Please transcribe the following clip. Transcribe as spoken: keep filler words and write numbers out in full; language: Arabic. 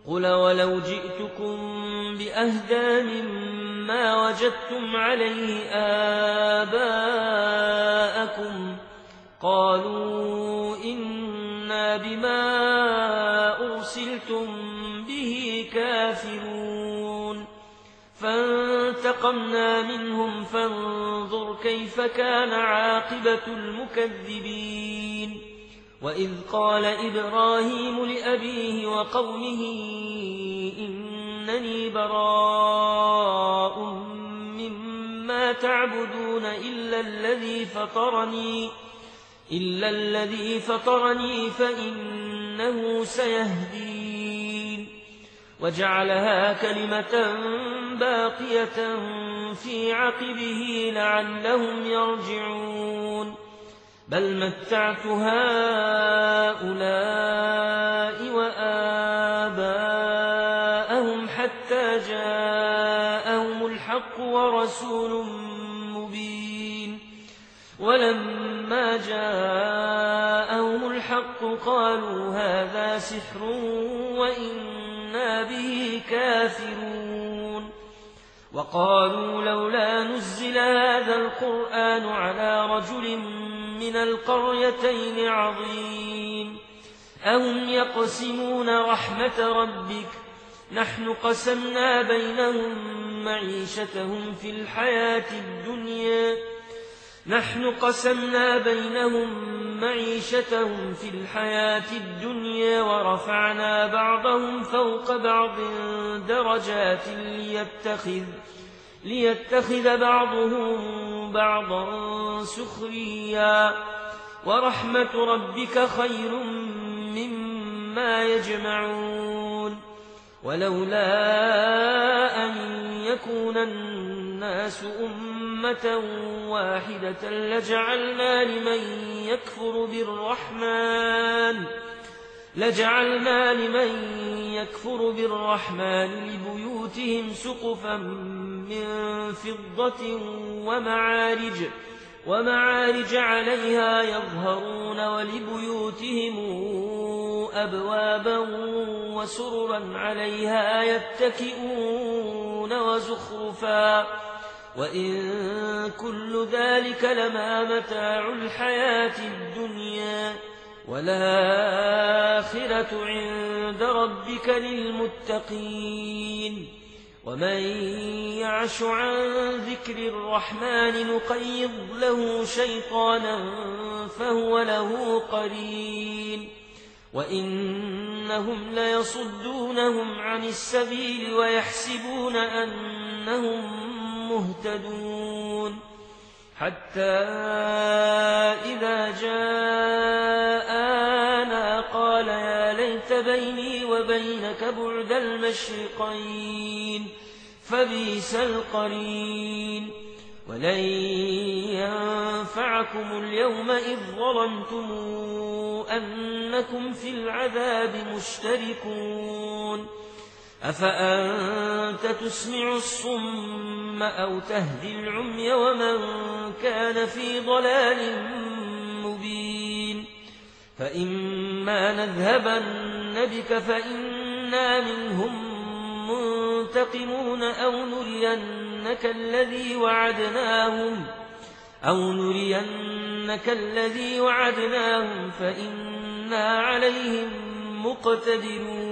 قل ولو جئتكم بأهدى مما وجدتم عليه آباءكم قالوا إنا بما أرسلتم به كافرون فانتقمنا منهم فانظر كيف كان عاقبة المكذبين وإذ قال إبراهيم لأبيه وقومه إنني براء مما تعبدون إلا الذي فطرني إلا الذي فطرني فإنه سيهدين وجعلها كلمة باقية في عقبه لعلهم يرجعون بل متعت هؤلاء وآباءهم حتى جاءهم الحق ورسول مبين ولما جاءهم الحق قالوا هذا سحر وإنا به كافرون وقالوا لولا نزل هذا القرآن على رجل من القريتين عظيم أهم يقسمون رحمة ربك نحن قسمنا بينهم معيشتهم في الحياة الدنيا نحن قسمنا بينهم معيشتهم في الحياة الدنيا ورفعنا بعضهم فوق بعض درجات ليتخذ ليتخذ بعضهم بعضا سخريا ورحمة ربك خير مما يجمعون ولولا أن يكون الناس أمة واحدة لجعلنا لمن يكفر بالرحمن لجعلنا لمن يكفر بالرحمن لبيوتهم سقفا من فضة ومعارج ومعارج عليها يظهرون ولبيوتهم أبوابا وسررا عليها يتكئون وزخرفا وإن كل ذلك لما متاع الحياة الدنيا والآخرة عند ربك للمتقين ومن يعش عن ذكر الرحمن نقيض له شيطانا فهو له قرين وإنهم ليصدونهم عن السبيل ويحسبون أنهم مهتدون حتى إذا جاءنا قال يا ليت بيني وبينك بعد المشرقين فبئس القرين ولن ينفعكم اليوم إذ ظلمتم أنكم في العذاب مشتركون أفأنت تسمع الصم أو تهدي العمي ومن كان في ضلال مبين فإما نذهبن بك فإنا منهم منتقمون أو نرينك الذي وعدناهم أو نرينك الذي وعدناهم فإنا عليهم مقتدرون